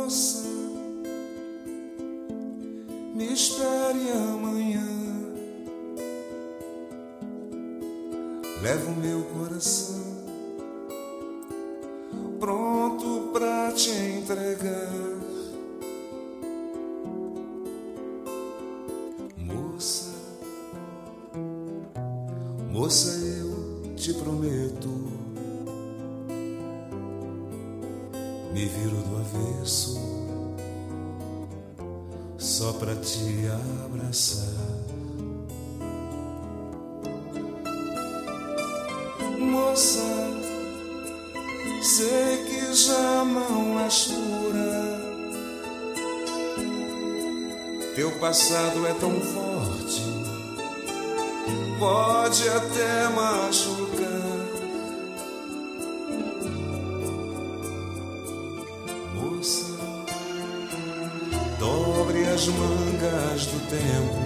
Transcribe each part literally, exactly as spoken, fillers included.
Moça, me espere amanhã. Levo meu coração pronto pra te entregar. Moça, moça, eu te prometo, me viro do avesso só pra te abraçar. Moça, sei que já não és pura, teu passado é tão forte, pode até machucar. Moça, dobre as mangas do tempo,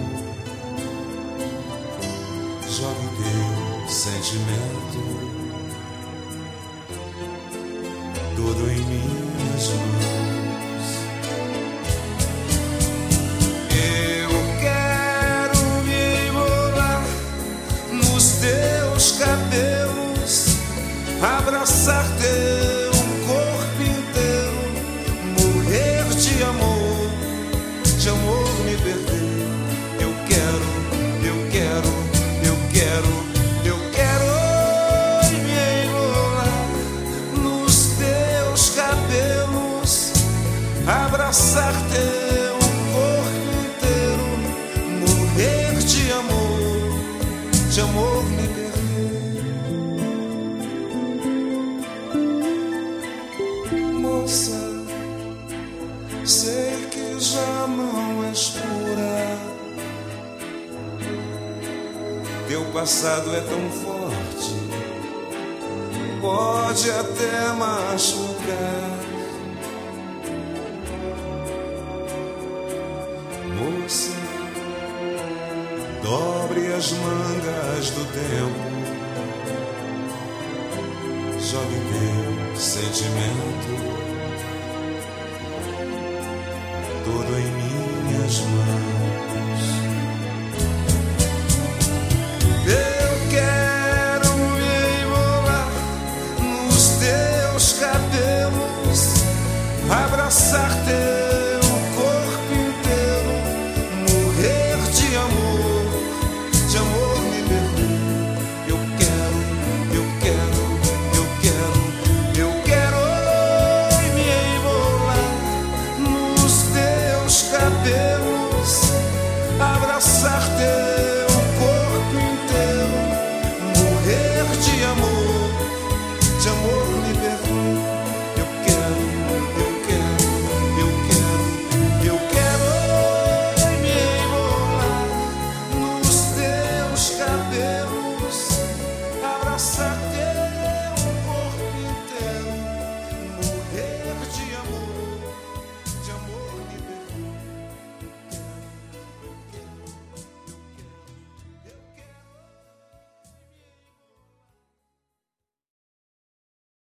jogue teu sentimento tudo em minhas mãos. Eu quero me enrolar nos teus cabelos, abraçar teu corpo inteiro, morrer de amor, de amor me perder. Eu quero, eu quero, eu quero, eu quero me enrolar nos teus cabelos, abraçar teu corpo inteiro, morrer de amor, de amor me perder. Moça, sei que já não és pura, teu passado é tão forte, pode até machucar. Moça, dobre as mangas do tempo, jogue teu sentimento tudo em minhas mãos. Eu quero me enrolar nos teus cabelos, abraçar teu corpo inteiro, morrer de amor, de amor me perder. Eu quero, eu quero, eu quero, eu quero me enrolar nos teus cabelos, abraçar teu corpo inteiro, morrer de amor, de amor.